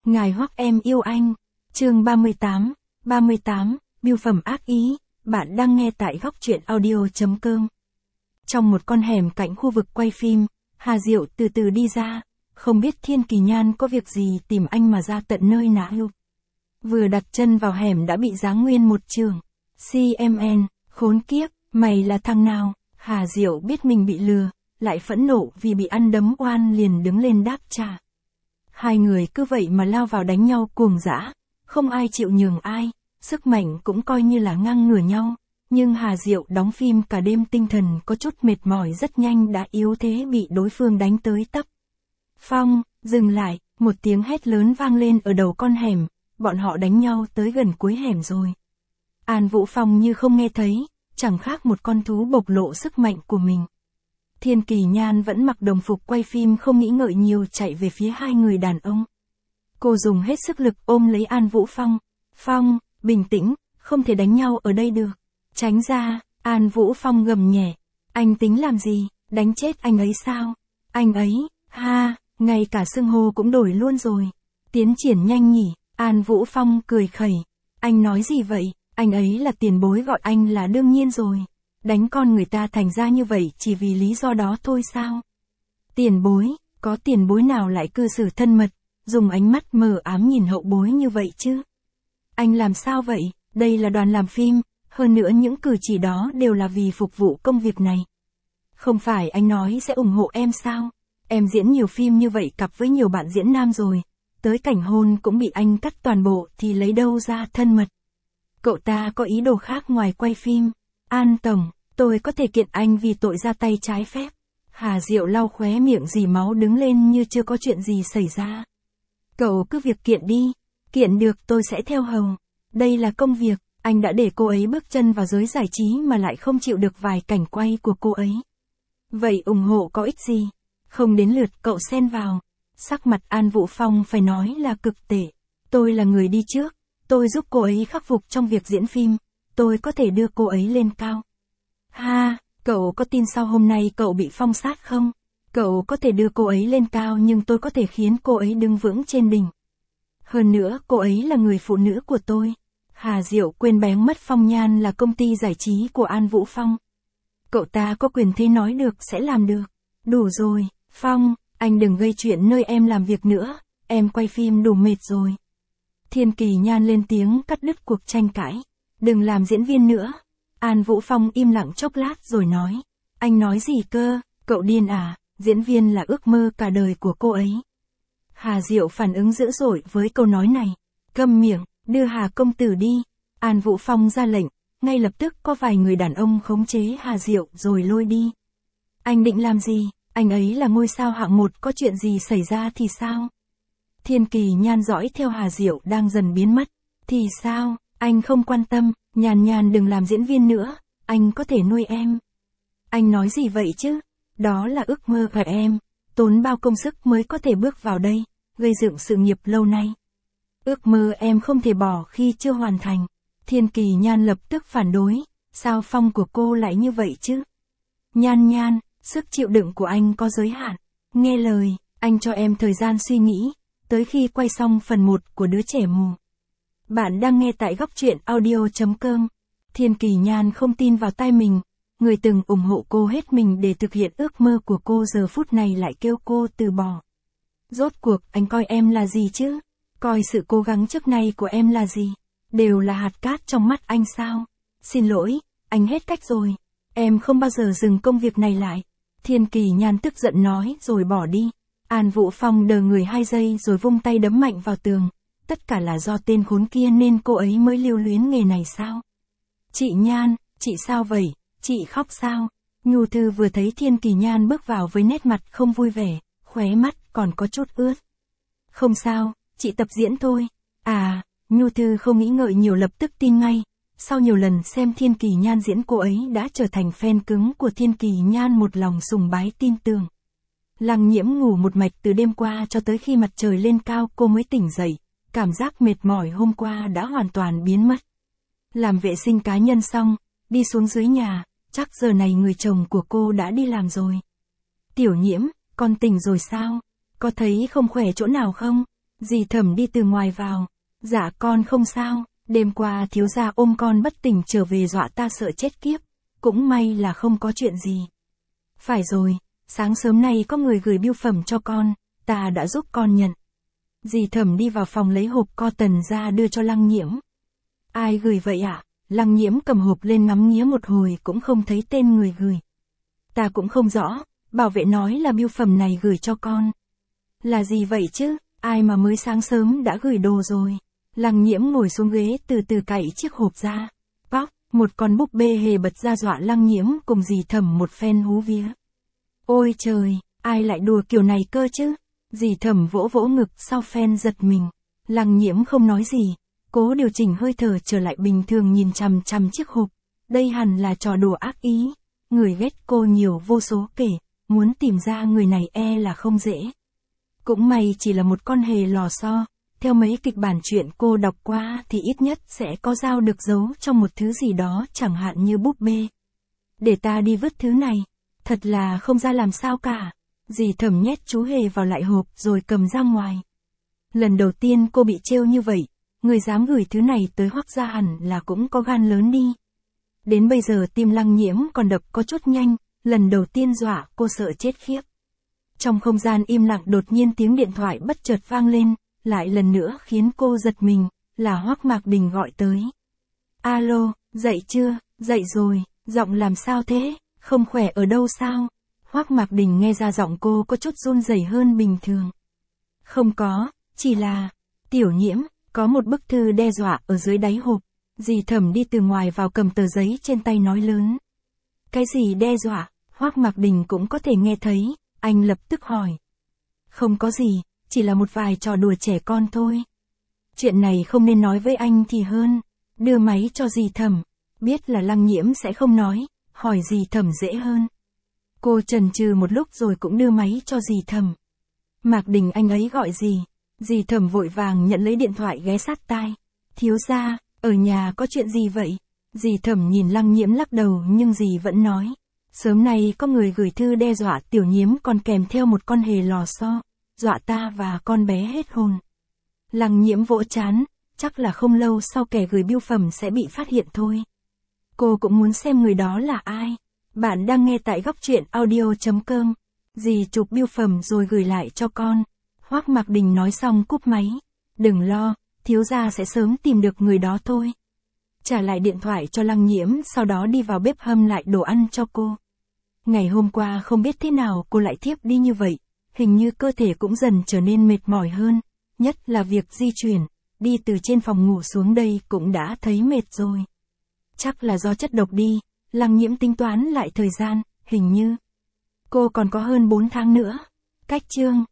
Ngài Hoắc em yêu anh. Chương 38, bưu phẩm ác ý, bạn đang nghe tại góc truyện audio.com. Trong một con hẻm cạnh khu vực quay phim, Hà Diệu từ từ đi ra, không biết Thiên Kỳ Nhan có việc gì tìm anh mà ra tận nơi nào. Vừa đặt chân vào hẻm đã bị giáng nguyên một trường. CMN, khốn kiếp, mày là thằng nào? Hà Diệu biết mình bị lừa, lại phẫn nộ vì bị ăn đấm oan liền đứng lên đáp trả. Hai người cứ vậy mà lao vào đánh nhau cuồng dã, không ai chịu nhường ai, sức mạnh cũng coi như là ngang ngửa nhau, nhưng Hà Diệu đóng phim cả đêm tinh thần có chút mệt mỏi rất nhanh đã yếu thế bị đối phương đánh tới tấp. Phong, dừng lại, một tiếng hét lớn vang lên ở đầu con hẻm, bọn họ đánh nhau tới gần cuối hẻm rồi. An Vũ Phong như không nghe thấy, chẳng khác một con thú bộc lộ sức mạnh của mình. Thiên Kỳ Nhan vẫn mặc đồng phục quay phim không nghĩ ngợi nhiều chạy về phía hai người đàn ông. Cô dùng hết sức lực ôm lấy An Vũ Phong. Phong, bình tĩnh, không thể đánh nhau ở đây được. Tránh ra, An Vũ Phong gầm nhẹ. Anh tính làm gì, đánh chết anh ấy sao? Anh ấy, ha, ngay cả xưng hô cũng đổi luôn rồi. Tiến triển nhanh nhỉ, An Vũ Phong cười khẩy. Anh nói gì vậy, anh ấy là tiền bối gọi anh là đương nhiên rồi. Đánh con người ta thành ra như vậy chỉ vì lý do đó thôi sao? Tiền bối, có tiền bối nào lại cư xử thân mật, dùng ánh mắt mờ ám nhìn hậu bối như vậy chứ? Anh làm sao vậy, đây là đoàn làm phim, hơn nữa những cử chỉ đó đều là vì phục vụ công việc này. Không phải anh nói sẽ ủng hộ em sao? Em diễn nhiều phim như vậy cặp với nhiều bạn diễn nam rồi, tới cảnh hôn cũng bị anh cắt toàn bộ thì lấy đâu ra thân mật. Cậu ta có ý đồ khác ngoài quay phim. An Tổng, tôi có thể kiện anh vì tội ra tay trái phép. Hà Diệu lau khóe miệng dì máu đứng lên như chưa có chuyện gì xảy ra. Cậu cứ việc kiện đi, kiện được tôi sẽ theo hầu. Đây là công việc, anh đã để cô ấy bước chân vào giới giải trí mà lại không chịu được vài cảnh quay của cô ấy. Vậy ủng hộ có ích gì? Không đến lượt cậu xen vào. Sắc mặt An Vũ Phong phải nói là cực tệ. Tôi là người đi trước, tôi giúp cô ấy khắc phục trong việc diễn phim. Tôi có thể đưa cô ấy lên cao. Ha, cậu có tin sau hôm nay cậu bị phong sát không? Cậu có thể đưa cô ấy lên cao nhưng tôi có thể khiến cô ấy đứng vững trên đỉnh. Hơn nữa cô ấy là người phụ nữ của tôi. Hà Diệu quên bén mất Phong Nhan là công ty giải trí của An Vũ Phong. Cậu ta có quyền thế nói được sẽ làm được. Đủ rồi, Phong, anh đừng gây chuyện nơi em làm việc nữa, em quay phim đủ mệt rồi. Thiên Kỳ Nhan lên tiếng cắt đứt cuộc tranh cãi. Đừng làm diễn viên nữa. An Vũ Phong im lặng chốc lát rồi nói. Anh nói gì cơ, cậu điên à, diễn viên là ước mơ cả đời của cô ấy. Hà Diệu phản ứng dữ dội với câu nói này. Câm miệng, đưa Hà công tử đi. An Vũ Phong ra lệnh, ngay lập tức có vài người đàn ông khống chế Hà Diệu rồi lôi đi. Anh định làm gì, anh ấy là ngôi sao hạng một, có chuyện gì xảy ra thì sao? Thiên Kỳ Nhan dõi theo Hà Diệu đang dần biến mất. Thì sao? Anh không quan tâm, Nhàn đừng làm diễn viên nữa, anh có thể nuôi em. Anh nói gì vậy chứ? Đó là ước mơ của em, tốn bao công sức mới có thể bước vào đây, gây dựng sự nghiệp lâu nay. Ước mơ em không thể bỏ khi chưa hoàn thành. Thiên Kỳ Nhan lập tức phản đối, sao Phong của cô lại như vậy chứ? Nhan, sức chịu đựng của anh có giới hạn. Nghe lời, anh cho em thời gian suy nghĩ, tới khi quay xong phần 1 của Đứa Trẻ Mù. Bạn đang nghe tại góc truyện audio.com. Thiên Kỳ Nhan không tin vào tai mình, người từng ủng hộ cô hết mình để thực hiện ước mơ của cô giờ phút này lại kêu cô từ bỏ. Rốt cuộc anh coi em là gì chứ? Coi sự cố gắng trước nay của em là gì? Đều là hạt cát trong mắt anh sao? Xin lỗi, anh hết cách rồi. Em không bao giờ dừng công việc này lại. Thiên Kỳ Nhan tức giận nói rồi bỏ đi. An Vũ Phong đờ người 2 giây rồi vung tay đấm mạnh vào tường. Tất cả là do tên khốn kia nên cô ấy mới lưu luyến nghề này sao? Chị Nhan, chị sao vậy? Chị khóc sao? Nhu Thư vừa thấy Thiên Kỳ Nhan bước vào với nét mặt không vui vẻ, khóe mắt còn có chút ướt. Không sao, chị tập diễn thôi. À, Nhu Thư không nghĩ ngợi nhiều lập tức tin ngay. Sau nhiều lần xem Thiên Kỳ Nhan diễn cô ấy đã trở thành fan cứng của Thiên Kỳ Nhan, một lòng sùng bái tin tưởng. Lăng Nhiễm ngủ một mạch từ đêm qua cho tới khi mặt trời lên cao cô mới tỉnh dậy. Cảm giác mệt mỏi hôm qua đã hoàn toàn biến mất. Làm vệ sinh cá nhân xong, đi xuống dưới nhà, chắc giờ này người chồng của cô đã đi làm rồi. Tiểu Nhiễm, con tỉnh rồi sao? Có thấy không khỏe chỗ nào không? Dì Thẩm đi từ ngoài vào. Dạ con không sao, đêm qua thiếu gia ôm con bất tỉnh trở về dọa ta sợ chết kiếp. Cũng may là không có chuyện gì. Phải rồi, sáng sớm nay có người gửi bưu phẩm cho con, ta đã giúp con nhận. Dì Thẩm đi vào phòng lấy hộp cotton ra đưa cho Lăng Nhiễm. Ai gửi vậy ạ? Lăng Nhiễm cầm hộp lên ngắm nghía một hồi cũng không thấy tên người gửi. Ta cũng không rõ, bảo vệ nói là bưu phẩm này gửi cho con. Là gì vậy chứ, ai mà mới sáng sớm đã gửi đồ rồi. Lăng Nhiễm ngồi xuống ghế từ từ cạy chiếc hộp ra. Póc, một con búp bê hề bật ra dọa Lăng Nhiễm cùng dì Thẩm một phen hú vía. Ôi trời, ai lại đùa kiểu này cơ chứ? Dì Thẩm vỗ vỗ ngực sau phen giật mình. Lăng Nhiễm không nói gì, cố điều chỉnh hơi thở trở lại bình thường nhìn chằm chằm chiếc hộp. Đây hẳn là trò đùa ác ý. Người ghét cô nhiều vô số kể, muốn tìm ra người này là không dễ. Cũng may chỉ là một con hề lò xo, theo mấy kịch bản truyện cô đọc qua thì ít nhất sẽ có dao được giấu trong một thứ gì đó chẳng hạn như búp bê. Để ta đi vứt thứ này, thật là không ra làm sao cả. Dì Thẩm nhét chú hề vào lại hộp rồi cầm ra ngoài. Lần đầu tiên cô bị trêu như vậy, người dám gửi thứ này tới Hoắc gia hẳn là cũng có gan lớn đi. Đến bây giờ tim Lăng Nhiễm còn đập có chút nhanh, lần đầu tiên dọa cô sợ chết khiếp. Trong không gian im lặng đột nhiên tiếng điện thoại bất chợt vang lên, lại lần nữa khiến cô giật mình, là Hoắc Mạc Đình gọi tới. Alo, dậy chưa, dậy rồi, giọng làm sao thế, không khỏe ở đâu sao? Hoắc Mạc Đình nghe ra giọng cô có chút run rẩy hơn bình thường. Không có, chỉ là, Tiểu Nhiễm, có một bức thư đe dọa ở dưới đáy hộp. Dì Thẩm đi từ ngoài vào cầm tờ giấy trên tay nói lớn. Cái gì đe dọa? Hoắc Mạc Đình cũng có thể nghe thấy, anh lập tức hỏi. Không có gì, chỉ là một vài trò đùa trẻ con thôi. Chuyện này không nên nói với anh thì hơn. Đưa máy cho dì Thẩm. Biết là Lăng Nhiễm sẽ không nói, hỏi dì Thẩm dễ hơn. Cô chần chừ một lúc rồi cũng đưa máy cho dì Thẩm. Mạc Đình anh ấy gọi gì? Dì Thẩm vội vàng nhận lấy điện thoại ghé sát tai. Thiếu gia, ở nhà có chuyện gì vậy? Dì Thẩm nhìn Lăng Nhiễm lắc đầu nhưng dì vẫn nói. Sớm nay có người gửi thư đe dọa Tiểu Nhiễm còn kèm theo một con hề lò xo, dọa ta và con bé hết hồn. Lăng Nhiễm vỗ trán, chắc là không lâu sau kẻ gửi bưu phẩm sẽ bị phát hiện thôi. Cô cũng muốn xem người đó là ai. Bạn đang nghe tại góc truyện audio.com. Dì chụp bưu phẩm rồi gửi lại cho con. Hoắc Mạc Đình nói xong cúp máy. Đừng lo, thiếu gia sẽ sớm tìm được người đó thôi. Trả lại điện thoại cho Lăng Nhiễm, sau đó đi vào bếp hâm lại đồ ăn cho cô. Ngày hôm qua không biết thế nào cô lại thiếp đi như vậy, hình như cơ thể cũng dần trở nên mệt mỏi hơn, nhất là việc di chuyển, đi từ trên phòng ngủ xuống đây cũng đã thấy mệt rồi. Chắc là do chất độc đi, Lăng Nhiễm tính toán lại thời gian, hình như cô còn có hơn 4 tháng nữa. Cách chương